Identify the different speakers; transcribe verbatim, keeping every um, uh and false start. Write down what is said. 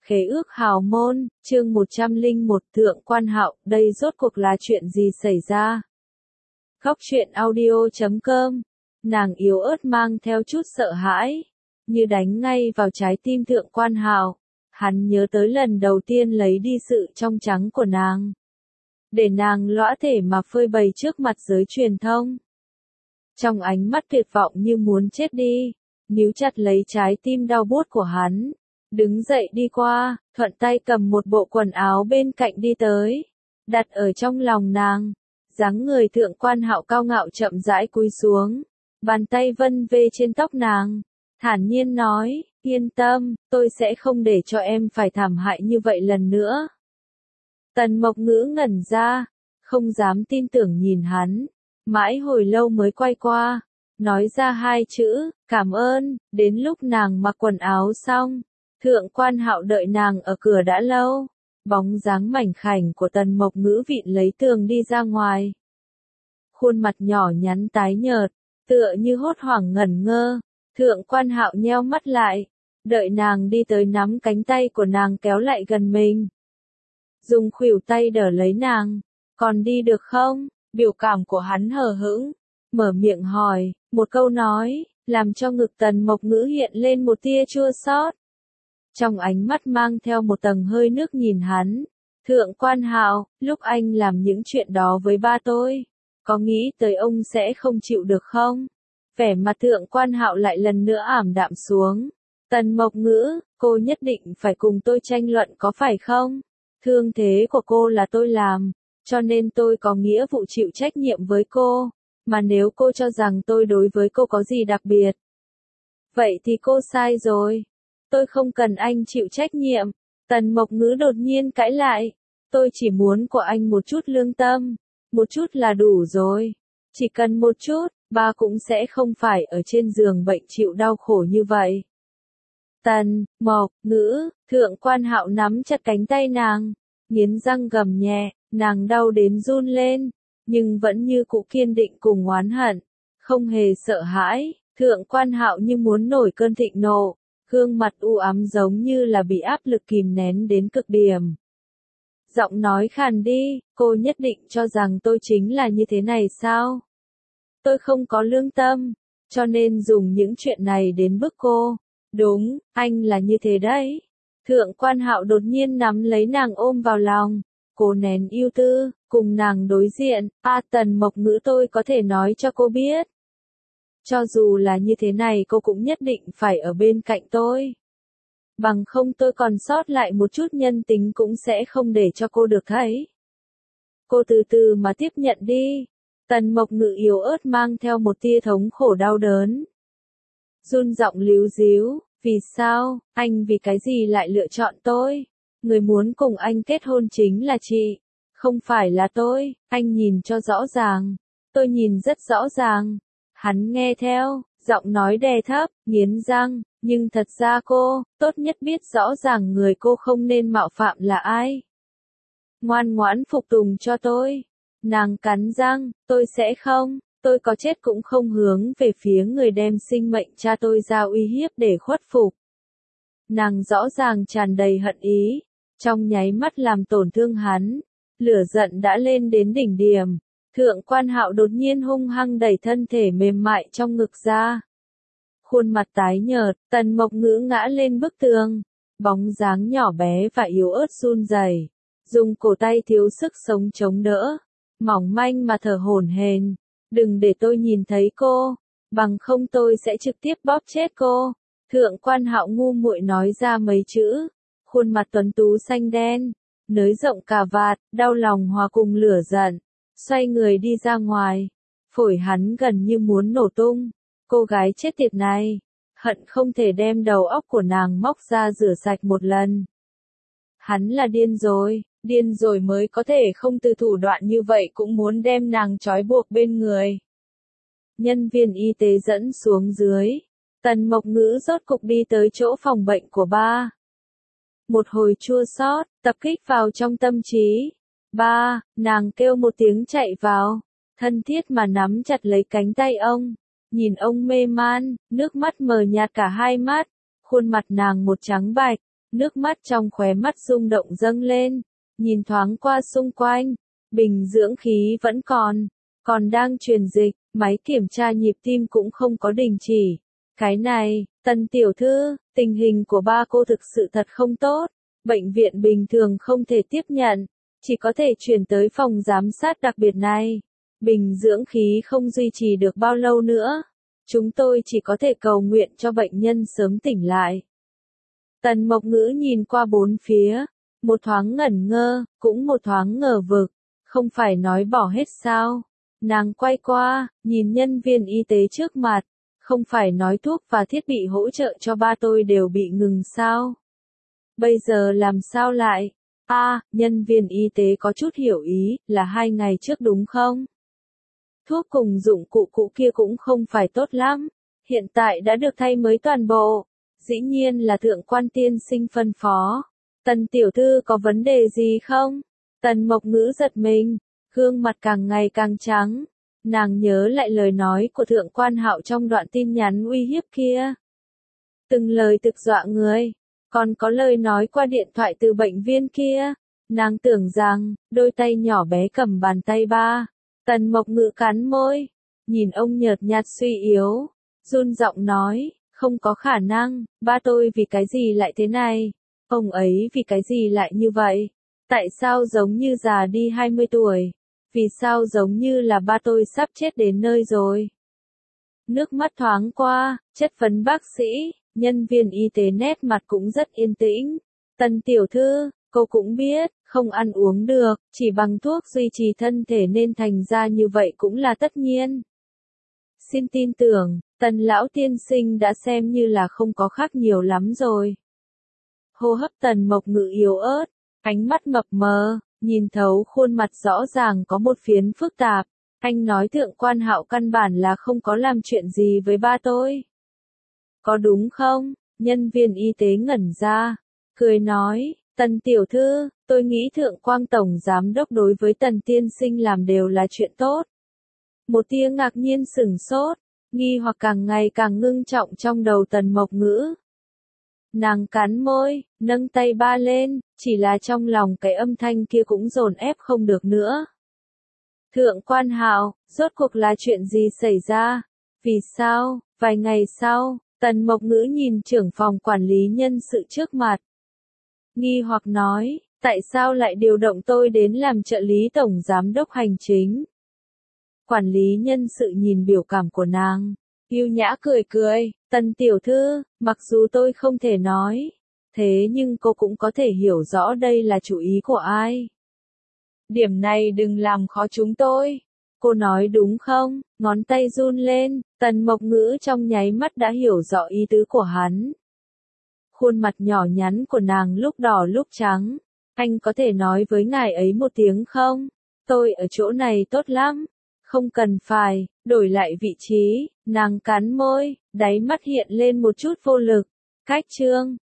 Speaker 1: Khế ước hào môn, chương một trăm lẻ một Thượng Quan Hạo, đây rốt cuộc là chuyện gì xảy ra? Góc truyện audio chấm com, nàng yếu ớt mang theo chút sợ hãi, như đánh ngay vào trái tim Thượng Quan Hạo. Hắn nhớ tới lần đầu tiên lấy đi sự trong trắng của nàng, để nàng lõa thể mà phơi bày trước mặt giới truyền thông. Trong ánh mắt tuyệt vọng như muốn chết đi, níu chặt lấy trái tim đau buốt của hắn. Đứng dậy đi qua, thuận tay cầm một bộ quần áo bên cạnh đi tới, đặt ở trong lòng nàng. Dáng người Thượng Quan Hạo cao ngạo chậm rãi cúi xuống, bàn tay vân vê trên tóc nàng, thản nhiên nói, yên tâm, tôi sẽ không để cho em phải thảm hại như vậy lần nữa. Tần Mộc Ngữ ngẩn ra, không dám tin tưởng nhìn hắn, mãi hồi lâu mới quay qua, nói ra hai chữ, cảm ơn. Đến lúc nàng mặc quần áo xong, Thượng Quan Hạo đợi nàng ở cửa đã lâu, bóng dáng mảnh khảnh của Tần Mộc Ngữ vịn lấy tường đi ra ngoài. Khuôn mặt nhỏ nhắn tái nhợt, tựa như hốt hoảng ngẩn ngơ, Thượng Quan Hạo nheo mắt lại, đợi nàng đi tới nắm cánh tay của nàng kéo lại gần mình. Dùng khuỷu tay đỡ lấy nàng, còn đi được không? Biểu cảm của hắn hờ hững, mở miệng hỏi, một câu nói, làm cho ngực Tần Mộc Ngữ hiện lên một tia chua xót. Trong ánh mắt mang theo một tầng hơi nước nhìn hắn, Thượng Quan Hạo, lúc anh làm những chuyện đó với ba tôi, có nghĩ tới ông sẽ không chịu được không? Vẻ mặt Thượng Quan Hạo lại lần nữa ảm đạm xuống. Tần Mộc Ngữ, cô nhất định phải cùng tôi tranh luận có phải không? Thương thế của cô là tôi làm, cho nên tôi có nghĩa vụ chịu trách nhiệm với cô, mà nếu cô cho rằng tôi đối với cô có gì đặc biệt, vậy thì cô sai rồi. Tôi không cần anh chịu trách nhiệm. Tần Mộc Ngữ đột nhiên cãi lại. Tôi chỉ muốn của anh một chút lương tâm. Một chút là đủ rồi. Chỉ cần một chút, ba cũng sẽ không phải ở trên giường bệnh chịu đau khổ như vậy. Tần Mộc Ngữ, Thượng Quan Hạo nắm chặt cánh tay nàng, nghiến răng gầm nhẹ, nàng đau đến run lên, nhưng vẫn như cũ kiên định cùng oán hận, không hề sợ hãi. Thượng Quan Hạo như muốn nổi cơn thịnh nộ. Gương mặt u ám giống như là bị áp lực kìm nén đến cực điểm. Giọng nói khàn đi, cô nhất định cho rằng tôi chính là như thế này sao? Tôi không có lương tâm, cho nên dùng những chuyện này đến bức cô. Đúng, anh là như thế đấy. Thượng Quan Hạo đột nhiên nắm lấy nàng ôm vào lòng, cố nén yêu tư, cùng nàng đối diện. A Tần Mộc Ngữ, tôi có thể nói cho cô biết. Cho dù là như thế này cô cũng nhất định phải ở bên cạnh tôi. Bằng không tôi còn sót lại một chút nhân tính cũng sẽ không để cho cô được thấy. Cô từ từ mà tiếp nhận đi. Tần Mộc Ngữ yếu ớt mang theo một tia thống khổ đau đớn. Run giọng líu díu, vì sao, anh vì cái gì lại lựa chọn tôi? Người muốn cùng anh kết hôn chính là chị, không phải là tôi, anh nhìn cho rõ ràng. Tôi nhìn rất rõ ràng. Hắn nghe theo, giọng nói đè thấp, nghiến răng, nhưng thật ra cô, tốt nhất biết rõ ràng người cô không nên mạo phạm là ai. Ngoan ngoãn phục tùng cho tôi. Nàng cắn răng, tôi sẽ không, tôi có chết cũng không hướng về phía người đem sinh mệnh cha tôi ra uy hiếp để khuất phục. Nàng rõ ràng tràn đầy hận ý, trong nháy mắt làm tổn thương hắn, lửa giận đã lên đến đỉnh điểm. Thượng Quan Hạo đột nhiên hung hăng đẩy thân thể mềm mại trong ngực ra. Khuôn mặt tái nhợt, Tần Mộc Ngữ ngã lên bức tường, bóng dáng nhỏ bé và yếu ớt run rẩy, dùng cổ tay thiếu sức sống chống đỡ, mỏng manh mà thở hổn hển. Đừng để tôi nhìn thấy cô, bằng không tôi sẽ trực tiếp bóp chết cô. Thượng Quan Hạo ngu muội nói ra mấy chữ, khuôn mặt tuấn tú xanh đen, nới rộng cà vạt, đau lòng hòa cùng lửa giận. Xoay người đi ra ngoài, phổi hắn gần như muốn nổ tung. Cô gái chết tiệt này, hận không thể đem đầu óc của nàng móc ra rửa sạch một lần. Hắn là điên rồi, điên rồi mới có thể không từ thủ đoạn như vậy cũng muốn đem nàng trói buộc bên người. Nhân viên y tế dẫn xuống dưới, Tần Mộc Ngữ rốt cục đi tới chỗ phòng bệnh của ba. Một hồi chua xót, tập kích vào trong tâm trí. Ba, nàng kêu một tiếng chạy vào, thân thiết mà nắm chặt lấy cánh tay ông, nhìn ông mê man, nước mắt mờ nhạt cả hai mắt, khuôn mặt nàng một trắng bạch, Nước mắt trong khóe mắt rung động dâng lên, nhìn thoáng qua xung quanh, bình dưỡng khí vẫn còn, còn đang truyền dịch, máy kiểm tra nhịp tim cũng không có đình chỉ. Cái này, Tần tiểu thư, tình hình của ba cô thực sự thật không tốt, bệnh viện bình thường không thể tiếp nhận, chỉ có thể chuyển tới phòng giám sát đặc biệt này. Bình dưỡng khí không duy trì được bao lâu nữa, chúng tôi chỉ có thể cầu nguyện cho bệnh nhân sớm tỉnh lại. Tần Mộc Ngữ nhìn qua bốn phía, một thoáng ngẩn ngơ, cũng một thoáng ngờ vực, không phải nói bỏ hết sao? Nàng quay qua, nhìn nhân viên y tế trước mặt, không phải nói thuốc và thiết bị hỗ trợ cho ba tôi đều bị ngừng sao? Bây giờ làm sao lại? A, à, nhân viên y tế có chút hiểu ý, là hai ngày trước đúng không? Thuốc cùng dụng cụ cũ kia cũng không phải tốt lắm, hiện tại đã được thay mới toàn bộ. Dĩ nhiên là thượng quan tiên sinh phân phó. Tần tiểu thư có vấn đề gì không? Tần Mộc Ngữ giật mình, gương mặt càng ngày càng trắng. Nàng nhớ lại lời nói của thượng quan Hạo trong đoạn tin nhắn uy hiếp kia. Từng lời thực dọa người, còn có lời nói qua điện thoại từ bệnh viên kia. Nàng tưởng rằng, đôi tay nhỏ bé cầm bàn tay ba. Tần Mộc Ngữ cắn môi, nhìn ông nhợt nhạt suy yếu, run giọng nói, không có khả năng, ba tôi vì cái gì lại thế này? Ông ấy vì cái gì lại như vậy? Tại sao giống như già đi hai mươi tuổi? Vì sao giống như là ba tôi sắp chết đến nơi rồi? Nước mắt thoáng qua, chất vấn bác sĩ, nhân viên y tế nét mặt cũng rất yên tĩnh. Tần tiểu thư, cô cũng biết, không ăn uống được, chỉ bằng thuốc duy trì thân thể nên thành ra như vậy cũng là tất nhiên. Xin tin tưởng, Tần lão tiên sinh đã xem như là không có khác nhiều lắm rồi. Hô hấp Tần Mộc Ngữ yếu ớt, ánh mắt mập mờ, nhìn thấu khuôn mặt rõ ràng có một phiến phức tạp. Anh nói thượng quan Hạo căn bản là không có làm chuyện gì với ba tôi. Có đúng không? Nhân viên y tế ngẩn ra, cười nói, Tần tiểu thư, tôi nghĩ thượng quan tổng giám đốc đối với Tần tiên sinh làm đều là chuyện tốt. Một tia ngạc nhiên sửng sốt, nghi hoặc càng ngày càng ngưng trọng trong đầu Tần Mộc Ngữ. Nàng cắn môi, nâng tay ba lên, chỉ là trong lòng cái âm thanh kia cũng dồn ép không được nữa. Thượng quan Hạo, rốt cuộc là chuyện gì xảy ra? Vì sao? Vài ngày sau, Tần Mộc Ngữ nhìn trưởng phòng quản lý nhân sự trước mặt. Nghi hoặc nói, tại sao lại điều động tôi đến làm trợ lý tổng giám đốc hành chính? Quản lý nhân sự nhìn biểu cảm của nàng, yêu nhã cười cười, Tần tiểu thư, mặc dù tôi không thể nói, thế nhưng cô cũng có thể hiểu rõ đây là chủ ý của ai. Điểm này đừng làm khó chúng tôi. Cô nói đúng không? Ngón tay run lên, Tần Mộc Ngữ trong nháy mắt đã hiểu rõ ý tứ của hắn. Khuôn mặt nhỏ nhắn của nàng lúc đỏ lúc trắng. Anh có thể nói với ngài ấy một tiếng không? Tôi ở chỗ này tốt lắm. Không cần phải, đổi lại vị trí, nàng cắn môi, đáy mắt hiện lên một chút vô lực. Cách chương.